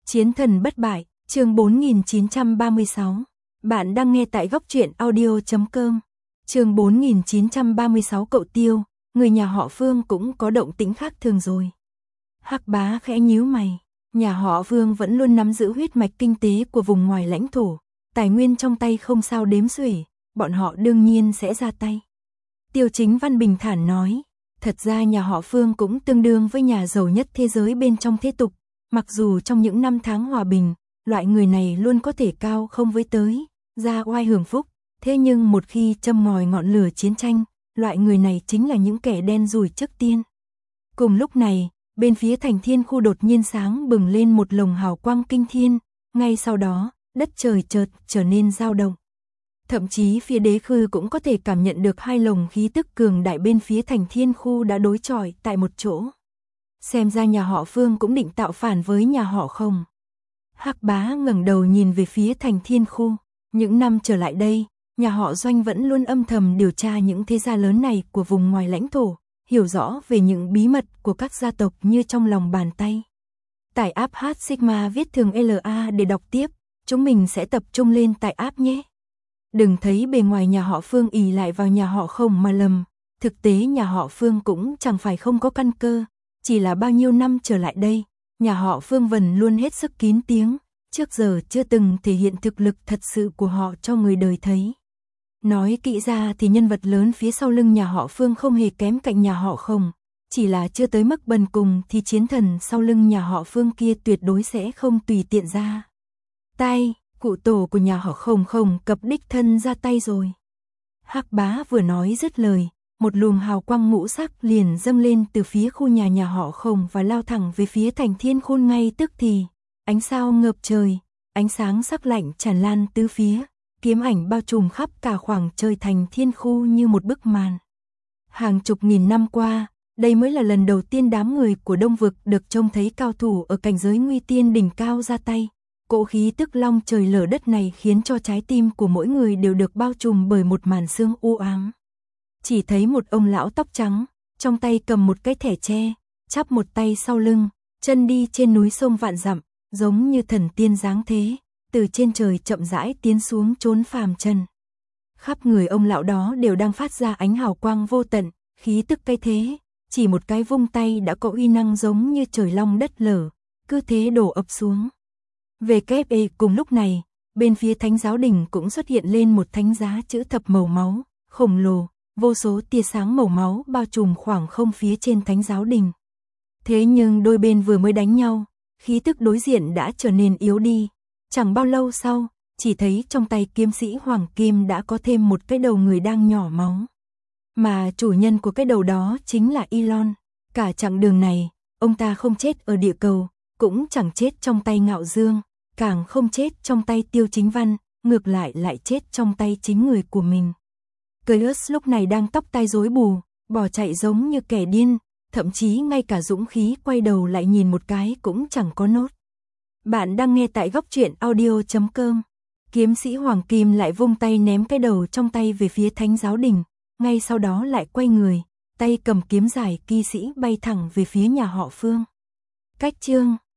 Chiến thần bất bại, chương 4936. Bạn đang nghe tại góc truyện audio.com. Chương 4936 cậu Tiêu, người nhà họ Phương cũng có động tĩnh khác thường rồi. Hắc Bá khẽ nhíu mày, nhà họ Vương vẫn luôn nắm giữ huyết mạch kinh tế của vùng ngoài lãnh thổ, tài nguyên trong tay không sao đếm xuể, bọn họ đương nhiên sẽ ra tay. Tiêu Chính Văn bình thản nói, thật ra nhà họ Phương cũng tương đương với nhà giàu nhất thế giới bên trong thế tục, mặc dù trong những năm tháng hòa bình, loại người này luôn có thể cao không với tới, ra oai hưởng phúc, thế nhưng một khi châm ngòi ngọn lửa chiến tranh, loại người này chính là những kẻ đen rủi trước tiên. Cùng lúc này, bên phía thành thiên khu đột nhiên sáng bừng lên một lồng hào quang kinh thiên, ngay sau đó, đất trời chợt trở nên dao động. Thậm chí phía đế khư cũng có thể cảm nhận được hai lồng khí tức cường đại bên phía thành thiên khu đã đối chọi tại một chỗ. Xem ra nhà họ Phương cũng định tạo phản với nhà họ Không. Hắc Bá ngẩng đầu nhìn về phía thành thiên khu. Những năm trở lại đây, nhà họ Doanh vẫn luôn âm thầm điều tra những thế gia lớn này của vùng ngoài lãnh thổ, hiểu rõ về những bí mật của các gia tộc như trong lòng bàn tay. Tải app H Sigma viết thường LA để đọc tiếp, chúng mình sẽ tập trung lên tải app nhé. Đừng thấy bề ngoài nhà họ Phương ỷ lại vào nhà họ Không mà lầm, thực tế nhà họ Phương cũng chẳng phải không có căn cơ, chỉ là bao nhiêu năm trở lại đây, nhà họ Phương Vân luôn hết sức kín tiếng, trước giờ chưa từng thể hiện thực lực thật sự của họ cho người đời thấy. Nói kỹ ra thì nhân vật lớn phía sau lưng nhà họ Phương không hề kém cạnh nhà họ Không, chỉ là chưa tới mức bần cùng thì chiến thần sau lưng nhà họ Phương kia tuyệt đối sẽ không tùy tiện ra tay. Cụ tổ của nhà họ Không cập đích thân ra tay rồi. Hắc Bá vừa nói dứt lời, một luồng hào quang ngũ sắc liền dâng lên từ phía khu nhà họ Không và lao thẳng về phía thành thiên khôn ngay tức thì. Ánh sao ngập trời, ánh sáng sắc lạnh tràn lan tứ phía, kiếm ảnh bao trùm khắp cả khoảng trời thành thiên khu như một bức màn. Hàng chục nghìn năm qua, đây mới là lần đầu tiên đám người của Đông Vực được trông thấy cao thủ ở cảnh giới nguy tiên đỉnh cao ra tay. Cỗ khí tức long trời lở đất này khiến cho trái tim của mỗi người đều được bao trùm bởi một màn sương u ám. Chỉ thấy một ông lão tóc trắng, trong tay cầm một cái thẻ tre, chắp một tay sau lưng, chân đi trên núi sông vạn dặm, giống như thần tiên dáng thế, từ trên trời chậm rãi tiến xuống chốn phàm trần. Khắp người ông lão đó đều đang phát ra ánh hào quang vô tận, khí tức cái thế, chỉ một cái vung tay đã có uy năng giống như trời long đất lở, cứ thế đổ ập xuống. Về kép cùng lúc này, bên phía thánh giáo đình cũng xuất hiện lên một thánh giá chữ thập màu máu, khổng lồ, vô số tia sáng màu máu bao trùm khoảng không phía trên thánh giáo đình. Thế nhưng đôi bên vừa mới đánh nhau, khí tức đối diện đã trở nên yếu đi. Chẳng bao lâu sau, chỉ thấy trong tay kiếm sĩ Hoàng Kim đã có thêm một cái đầu người đang nhỏ máu. Mà chủ nhân của cái đầu đó chính là Elon. Cả chặng đường này, ông ta không chết ở địa cầu, cũng chẳng chết trong tay Ngạo Dương, càng không chết trong tay Tiêu Chính Văn, ngược lại lại chết trong tay chính người của mình. Cleus lúc này đang tóc tai rối bù, bỏ chạy giống như kẻ điên, thậm chí ngay cả dũng khí quay đầu lại nhìn một cái cũng chẳng có nốt. Bạn đang nghe tại góc truyện audio.com. Kiếm sĩ Hoàng Kim lại vung tay ném cái đầu trong tay về phía thánh giáo đình, ngay sau đó lại quay người, tay cầm kiếm giải kỳ sĩ bay thẳng về phía nhà họ Phương. Cách chương